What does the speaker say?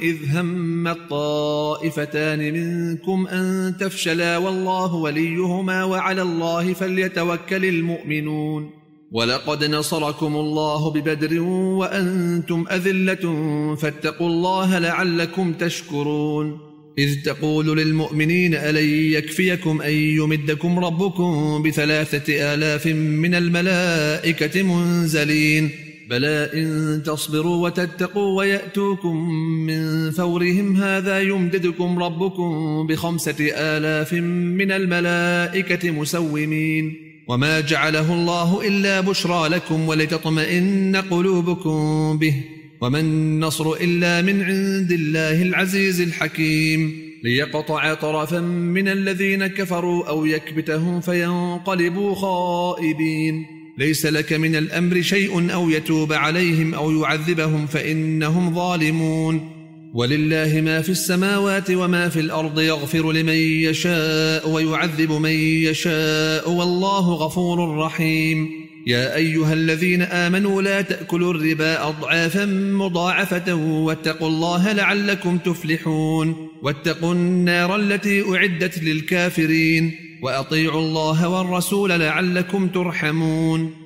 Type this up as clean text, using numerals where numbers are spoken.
إذ هم الطائفتان منكم أن تفشلا والله وليهما وعلى الله فليتوكل المؤمنون. ولقد نصركم الله ببدر وأنتم أذلة فاتقوا الله لعلكم تشكرون. إذ تقول للمؤمنين ألن يكفيكم أن يمدكم ربكم ب3,000 من الملائكة منزلين بلى إن تصبروا وتتقوا ويأتوكم من فورهم هذا يمددكم ربكم ب5,000 من الملائكة مسومين. وما جعله الله إلا بشرى لكم ولتطمئن قلوبكم به وما النصر إلا من عند الله العزيز الحكيم ليقطع طرفا من الذين كفروا أو يكبتهم فينقلبوا خائبين. ليس لك من الأمر شيء أو يتوب عليهم أو يعذبهم فإنهم ظالمون. ولله ما في السماوات وما في الأرض يغفر لمن يشاء ويعذب من يشاء والله غفور رحيم. يا أيها الذين آمنوا لا تأكلوا الربا أضعافا مضاعفة واتقوا الله لعلكم تفلحون. واتقوا النار التي أعدت للكافرين وأطيعوا الله والرسول لعلكم ترحمون.